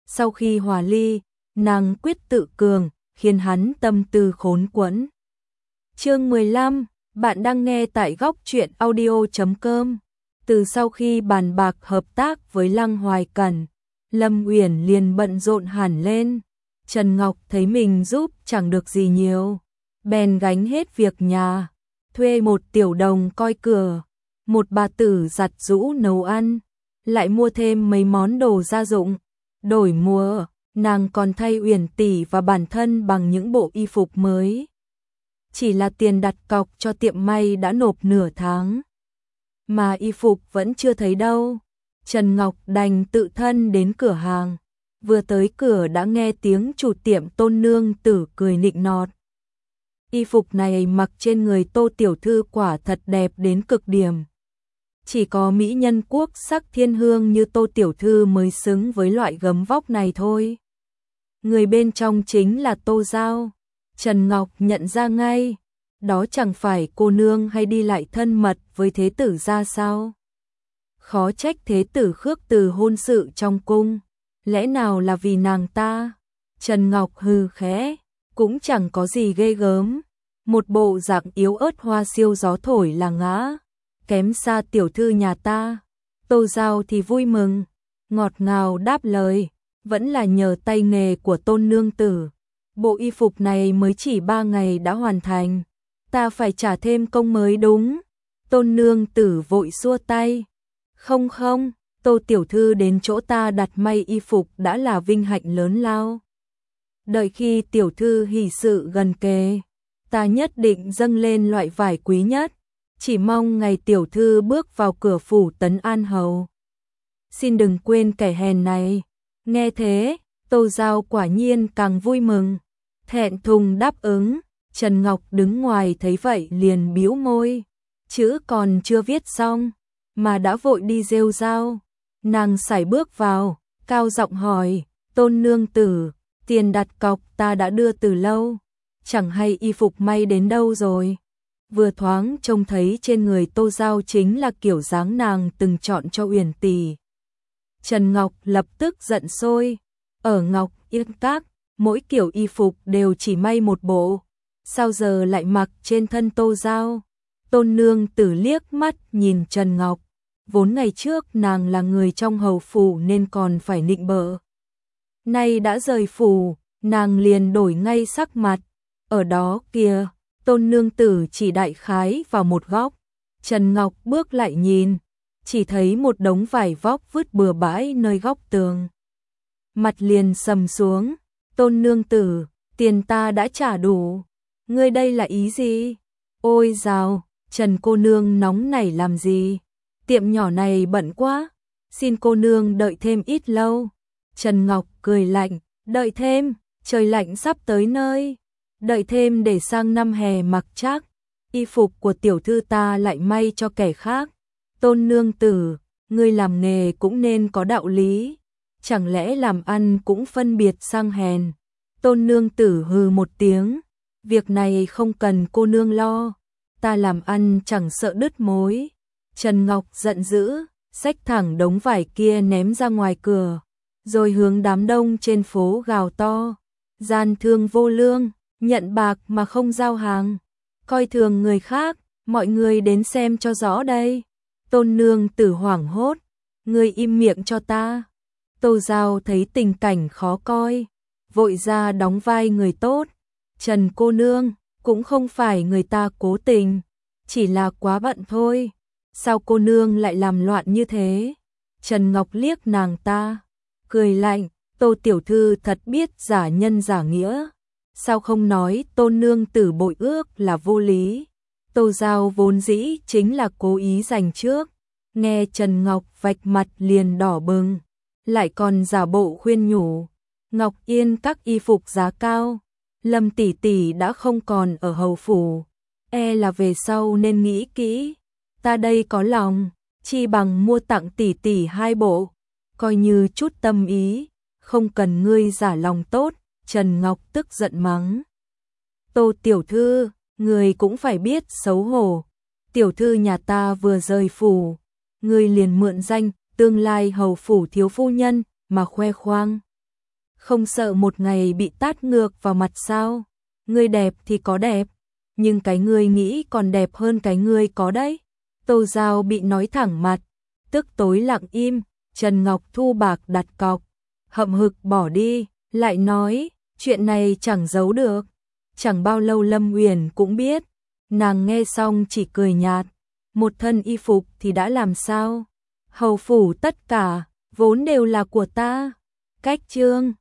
sau khi hòa ly, nàng quyết tự cường, khiến hắn tâm tư khốn quẫn. Chương 15, bạn đang nghe tại góc truyện audio.com. Từ sau khi bàn bạc hợp tác với Lăng Hoài Cẩn, Lâm Uyển liền bận rộn hẳn lên. Trần Ngọc thấy mình giúp chẳng được gì nhiều, bèn gánh hết việc nhà, thuê một tiểu đồng coi cửa, một bà tử giặt giũ nấu ăn, lại mua thêm mấy món đồ gia dụng. Đổi mùa, nàng còn thay Uyển tỷ và bản thân bằng những bộ y phục mới. Chỉ là tiền đặt cọc cho tiệm may đã nộp nửa tháng, mà y phục vẫn chưa thấy đâu. Trần Ngọc đành tự thân đến cửa hàng, vừa tới cửa đã nghe tiếng chủ tiệm Tôn nương tử cười nịnh nọt. Y phục này mặc trên người Tô tiểu thư quả thật đẹp đến cực điểm. Chỉ có mỹ nhân quốc sắc thiên hương như Tô tiểu thư mới xứng với loại gấm vóc này thôi. Người bên trong chính là Tô Giao. Trần Ngọc nhận ra ngay, đó chẳng phải cô nương hay đi lại thân mật với thế tử ra sao? Khó trách thế tử khước từ hôn sự trong cung, lẽ nào là vì nàng ta? Trần Ngọc hừ khẽ, cũng chẳng có gì ghê gớm, một bộ dạng yếu ớt hoa siêu gió thổi là ngã, kém xa tiểu thư nhà ta. Tô Giao thì vui mừng, ngọt ngào đáp lời, vẫn là nhờ tay nghề của Tôn nương tử. Bộ y phục này mới chỉ 3 ngày đã hoàn thành, ta phải trả thêm công mới đúng. Tôn nương tử vội xua tay. Không không, Tô tiểu thư đến chỗ ta đặt may y phục đã là vinh hạnh lớn lao. Đợi khi tiểu thư hỷ sự gần kề, ta nhất định dâng lên loại vải quý nhất, chỉ mong ngày tiểu thư bước vào cửa phủ Tấn An Hầu. Xin đừng quên kẻ hèn này. Nghe thế, Tô Giao quả nhiên càng vui mừng, thẹn thùng đáp ứng. Trần Ngọc đứng ngoài thấy vậy liền bĩu môi, chữ còn chưa viết xong mà đã vội đi rêu rao. Nàng sải bước vào, cao giọng hỏi, Tôn nương tử, tiền đặt cọc ta đã đưa từ lâu, chẳng hay y phục may đến đâu rồi. Vừa thoáng trông thấy trên người Tô Giao chính là kiểu dáng nàng từng chọn cho Uyển tỷ. Trần Ngọc lập tức giận sôi, ở Ngọc Yên Các, mỗi kiểu y phục đều chỉ may một bộ, sao giờ lại mặc trên thân Tô Giao? Tôn nương tử liếc mắt nhìn Trần Ngọc, vốn ngày trước nàng là người trong hầu phủ nên còn phải nịnh bợ. Nay đã rời phủ, nàng liền đổi ngay sắc mặt, ở đó kìa, Tôn nương tử chỉ đại khái vào một góc. Trần Ngọc bước lại nhìn, chỉ thấy một đống vải vóc vứt bừa bãi nơi góc tường. Mặt liền sầm xuống, Tôn nương tử, tiền ta đã trả đủ, ngươi đây là ý gì? Ôi dào, Trần cô nương nóng nảy làm gì? Tiệm nhỏ này bận quá, xin cô nương đợi thêm ít lâu. Trần Ngọc cười lạnh, đợi thêm, trời lạnh sắp tới nơi, đợi thêm để sang năm hè mặc chắc, y phục của tiểu thư ta lại may cho kẻ khác. Tôn nương tử, ngươi làm nghề cũng nên có đạo lý, chẳng lẽ làm ăn cũng phân biệt sang hèn? Tôn nương tử hừ một tiếng, việc này không cần cô nương lo, ta làm ăn chẳng sợ đứt mối. Trần Ngọc giận dữ, xách thẳng đống vải kia ném ra ngoài cửa, rồi hướng đám đông trên phố gào to, gian thương vô lương, nhận bạc mà không giao hàng, coi thường người khác, mọi người đến xem cho rõ đây. Tôn nương tử hoảng hốt, ngươi im miệng cho ta. Tô Giao thấy tình cảnh khó coi, vội ra đóng vai người tốt. Trần cô nương, cũng không phải người ta cố tình, chỉ là quá bận thôi. Sao cô nương lại làm loạn như thế? Trần Ngọc liếc nàng ta, cười lạnh, Tô tiểu thư thật biết giả nhân giả nghĩa. Sao không nói Tôn nương tử bội ước là vô lý? Tô Giao vốn dĩ chính là cố ý giành trước, nghe Trần Ngọc vạch mặt liền đỏ bừng, lại còn giả bộ khuyên nhủ. Ngọc Yên Các y phục giá cao, Lâm tỷ tỷ đã không còn ở hầu phủ, e là về sau nên nghĩ kỹ. Ta đây có lòng, chi bằng mua tặng tỷ tỷ 2 bộ, coi như chút tâm ý, không cần ngươi giả lòng tốt. Trần Ngọc tức giận mắng, Tô tiểu thư, người cũng phải biết xấu hổ, tiểu thư nhà ta vừa rời phủ, người liền mượn danh tương lai hầu phủ thiếu phu nhân mà khoe khoang. không sợ một ngày bị tát ngược vào mặt sao? Ngươi đẹp thì có đẹp, nhưng cái ngươi nghĩ còn đẹp hơn cái ngươi có đấy. Tô Giao bị nói thẳng mặt, tức tối lặng im. Trần Ngọc thu bạc đặt cọc, hậm hực bỏ đi, lại nói, chuyện này chẳng giấu được. Chẳng bao lâu Lâm Uyển cũng biết, nàng nghe xong chỉ cười nhạt, một thân y phục thì đã làm sao? Hầu phủ tất cả, vốn đều là của ta. Cách chương